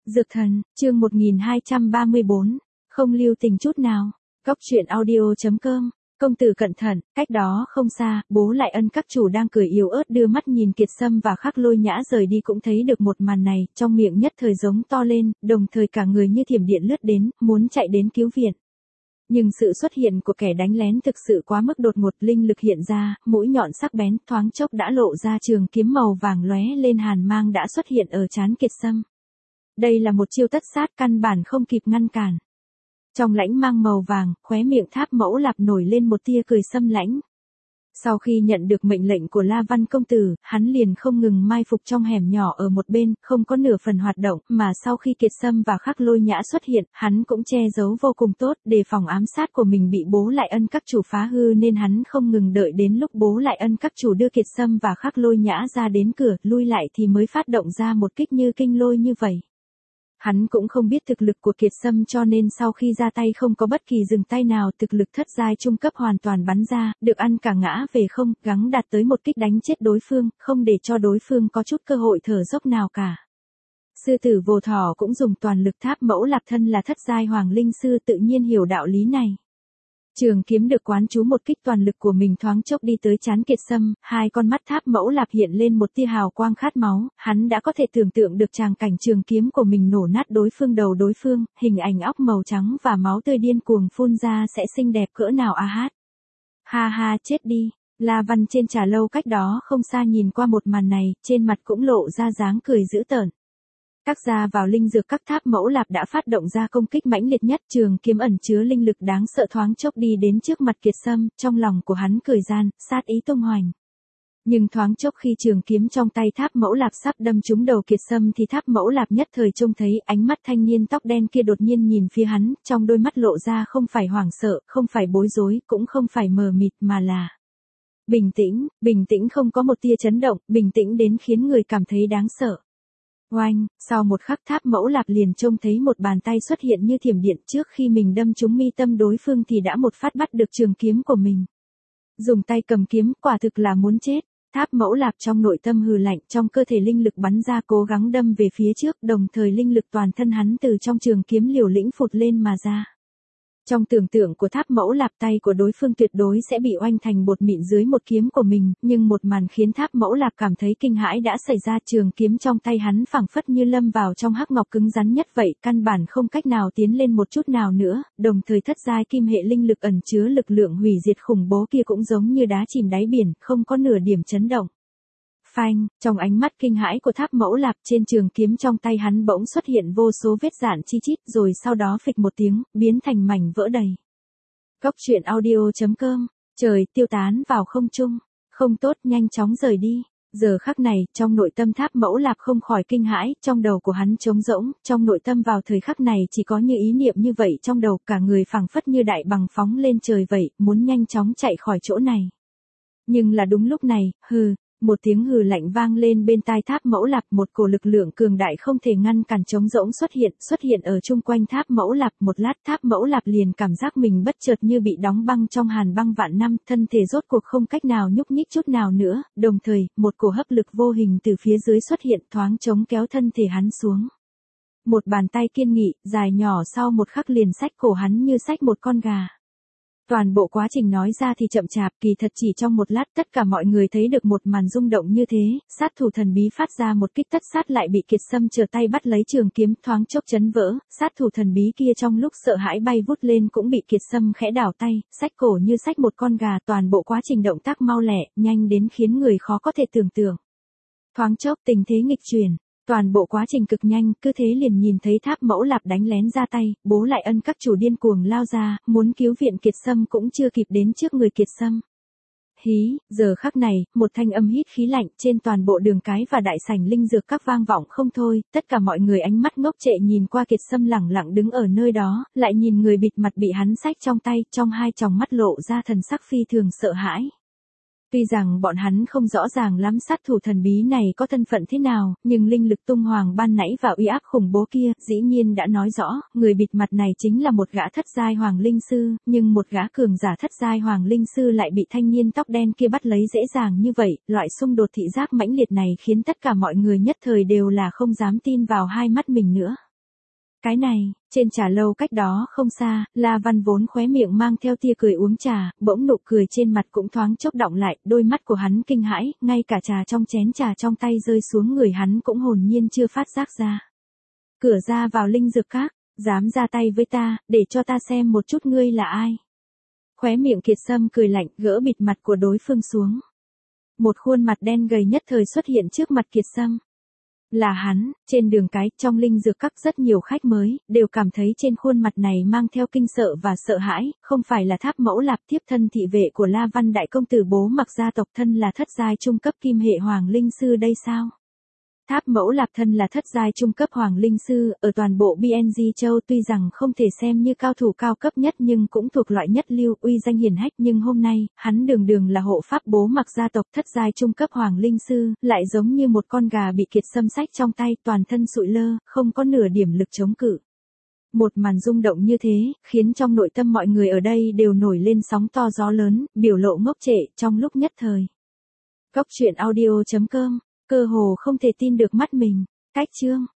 Dược thần, chương 1234, không lưu tình chút nào. Góc truyện audio.com. Công tử cẩn thận, cách đó không xa, Bố Lại Ân các chủ đang cười yếu ớt đưa mắt nhìn Kiệt Sâm và Khắc Lôi Nhã rời đi cũng thấy được một màn này, trong miệng nhất thời giống to lên, đồng thời cả người như thiểm điện lướt đến, muốn chạy đến cứu viện. Nhưng sự xuất hiện của kẻ đánh lén thực sự quá mức đột ngột, linh lực hiện ra, mũi nhọn sắc bén, thoáng chốc đã lộ ra trường kiếm màu vàng lóe lên hàn mang đã xuất hiện ở trán Kiệt Sâm. Đây là một chiêu tất sát căn bản không kịp ngăn cản. Trong lãnh mang màu vàng, khóe miệng Tháp Mẫu Lạp nổi lên một tia cười xâm lãnh. Sau khi nhận được mệnh lệnh của La Văn công tử, hắn liền không ngừng mai phục trong hẻm nhỏ ở một bên, không có nửa phần hoạt động, mà sau khi Kiệt Sâm và Khắc Lôi Nhã xuất hiện, hắn cũng che giấu vô cùng tốt, đề phòng ám sát của mình bị Bố Lại Ân các chủ phá hư nên hắn không ngừng đợi đến lúc Bố Lại Ân các chủ đưa Kiệt Sâm và Khắc Lôi Nhã ra đến cửa, lui lại thì mới phát động ra một kích như kinh lôi như vậy. Hắn cũng không biết thực lực của Kiệt Sâm cho nên sau khi ra tay không có bất kỳ dừng tay nào, thực lực thất giai trung cấp hoàn toàn bắn ra, được ăn cả ngã về không, gắng đạt tới một kích đánh chết đối phương, không để cho đối phương có chút cơ hội thở dốc nào cả. Sư tử Vô Thỏ cũng dùng toàn lực. Tháp Mẫu Lạp thân là thất giai hoàng linh sư tự nhiên hiểu đạo lý này. Trường kiếm được quán chú một kích toàn lực của mình thoáng chốc đi tới trán Kiệt Sâm, hai con mắt Tháp Mẫu Lạp hiện lên một tia hào quang khát máu, hắn đã có thể tưởng tượng được tràng cảnh trường kiếm của mình nổ nát đối phương đầu đối phương, hình ảnh óc màu trắng và máu tươi điên cuồng phun ra sẽ xinh đẹp cỡ nào a hát. Ha ha chết đi, La Văn trên trà lâu cách đó không xa nhìn qua một màn này, trên mặt cũng lộ ra dáng cười dữ tợn. Các gia vào linh dược các Tháp Mẫu Lạp đã phát động ra công kích mãnh liệt nhất, trường kiếm ẩn chứa linh lực đáng sợ thoáng chốc đi đến trước mặt Kiệt Sâm, trong lòng của hắn cười gian, sát ý tung hoành. Nhưng thoáng chốc khi trường kiếm trong tay Tháp Mẫu Lạp sắp đâm trúng đầu Kiệt Sâm thì Tháp Mẫu Lạp nhất thời trông thấy ánh mắt thanh niên tóc đen kia đột nhiên nhìn phía hắn, trong đôi mắt lộ ra không phải hoảng sợ, không phải bối rối, cũng không phải mờ mịt mà là bình tĩnh không có một tia chấn động, bình tĩnh đến khiến người cảm thấy đáng sợ. Oanh, sau một khắc Tháp Mẫu Lạp liền trông thấy một bàn tay xuất hiện như thiểm điện, trước khi mình đâm trúng mi tâm đối phương thì đã một phát bắt được trường kiếm của mình. Dùng tay cầm kiếm, quả thực là muốn chết. Tháp Mẫu Lạp trong nội tâm hừ lạnh, trong cơ thể linh lực bắn ra cố gắng đâm về phía trước, đồng thời linh lực toàn thân hắn từ trong trường kiếm liều lĩnh phụt lên mà ra. Trong tưởng tượng của Tháp Mẫu Lạp, tay của đối phương tuyệt đối sẽ bị oanh thành bột mịn dưới một kiếm của mình, nhưng một màn khiến Tháp Mẫu Lạp cảm thấy kinh hãi đã xảy ra, trường kiếm trong tay hắn phảng phất như lâm vào trong hắc ngọc cứng rắn nhất vậy, căn bản không cách nào tiến lên một chút nào nữa, đồng thời thất giai kim hệ linh lực ẩn chứa lực lượng hủy diệt khủng bố kia cũng giống như đá chìm đáy biển, không có nửa điểm chấn động. Phanh, trong ánh mắt kinh hãi của Tháp Mẫu Lạp, trên trường kiếm trong tay hắn bỗng xuất hiện vô số vết rạn chi chít, rồi sau đó phịch một tiếng, biến thành mảnh vỡ đầy. Góc truyện audio.com, trời tiêu tán vào không trung, không tốt, nhanh chóng rời đi. Giờ khắc này, trong nội tâm Tháp Mẫu Lạp không khỏi kinh hãi, trong đầu của hắn trống rỗng, trong nội tâm vào thời khắc này chỉ có như ý niệm như vậy trong đầu, cả người phảng phất như đại bằng phóng lên trời vậy, muốn nhanh chóng chạy khỏi chỗ này. Nhưng là đúng lúc này, một tiếng hừ lạnh vang lên bên tai Tháp Mẫu Lạp, một cổ lực lượng cường đại không thể ngăn cản trống rỗng xuất hiện ở chung quanh Tháp Mẫu Lạp, một lát Tháp Mẫu Lạp liền cảm giác mình bất chợt như bị đóng băng trong hàn băng vạn năm, thân thể rốt cuộc không cách nào nhúc nhích chút nào nữa, đồng thời, một cổ hấp lực vô hình từ phía dưới xuất hiện thoáng chống kéo thân thể hắn xuống. Một bàn tay kiên nghị, dài nhỏ sau một khắc liền xách cổ hắn như xách một con gà. Toàn bộ quá trình nói ra thì chậm chạp, kỳ thật chỉ trong một lát tất cả mọi người thấy được một màn rung động như thế, sát thủ thần bí phát ra một kích tất sát lại bị Kiệt Sâm trở tay bắt lấy trường kiếm thoáng chốc chấn vỡ, sát thủ thần bí kia trong lúc sợ hãi bay vút lên cũng bị Kiệt Sâm khẽ đảo tay, xách cổ như xách một con gà, toàn bộ quá trình động tác mau lẹ, nhanh đến khiến người khó có thể tưởng tượng. Thoáng chốc tình thế nghịch chuyển. Toàn bộ quá trình cực nhanh, cứ thế liền nhìn thấy Tháp Mẫu Lạp đánh lén ra tay, Bố Lại Ân các chủ điên cuồng lao ra, muốn cứu viện Kiệt Sâm cũng chưa kịp đến trước người Kiệt Sâm. Hí, giờ khắc này, một thanh âm hít khí lạnh trên toàn bộ đường cái và đại sảnh linh dược các vang vọng không thôi, tất cả mọi người ánh mắt ngốc trệ nhìn qua Kiệt Sâm lẳng lặng đứng ở nơi đó, lại nhìn người bịt mặt bị hắn xách trong tay, trong hai tròng mắt lộ ra thần sắc phi thường sợ hãi. Tuy rằng bọn hắn không rõ ràng lắm sát thủ thần bí này có thân phận thế nào, nhưng linh lực tung hoàng ban nãy và uy áp khủng bố kia, dĩ nhiên đã nói rõ, người bịt mặt này chính là một gã thất giai hoàng linh sư, nhưng một gã cường giả thất giai hoàng linh sư lại bị thanh niên tóc đen kia bắt lấy dễ dàng như vậy, loại xung đột thị giác mãnh liệt này khiến tất cả mọi người nhất thời đều là không dám tin vào hai mắt mình nữa. Cái này, trên trà lâu cách đó không xa, La Văn vốn khóe miệng mang theo tia cười uống trà, bỗng nụ cười trên mặt cũng thoáng chốc đọng lại, đôi mắt của hắn kinh hãi, ngay cả trà trong chén trà trong tay rơi xuống người hắn cũng hồn nhiên chưa phát giác ra. Cửa ra vào linh dược các, dám ra tay với ta, để cho ta xem một chút ngươi là ai. Khóe miệng Kiệt Sâm cười lạnh, gỡ bịt mặt của đối phương xuống. Một khuôn mặt đen gầy nhất thời xuất hiện trước mặt Kiệt Sâm. Là hắn, trên đường cái, trong linh dược các rất nhiều khách mới, đều cảm thấy trên khuôn mặt này mang theo kinh sợ và sợ hãi, không phải là Tháp Mẫu Lạp tiếp thân thị vệ của La Văn đại công tử bố mặc gia tộc thân là thất giai trung cấp kim hệ hoàng linh sư đây sao? Tháp Mẫu Lạp thân là thất giai trung cấp hoàng linh sư, ở toàn bộ BNG châu tuy rằng không thể xem như cao thủ cao cấp nhất nhưng cũng thuộc loại nhất lưu uy danh hiển hách, nhưng hôm nay, hắn đường đường là hộ pháp bố mặc gia tộc thất giai trung cấp hoàng linh sư, lại giống như một con gà bị Kiệt Sâm xách trong tay, toàn thân sụi lơ, không có nửa điểm lực chống cự. Một màn rung động như thế, khiến trong nội tâm mọi người ở đây đều nổi lên sóng to gió lớn, biểu lộ ngốc trệ trong lúc nhất thời. Cốc truyện audio.com, cơ hồ không thể tin được mắt mình. Cách chương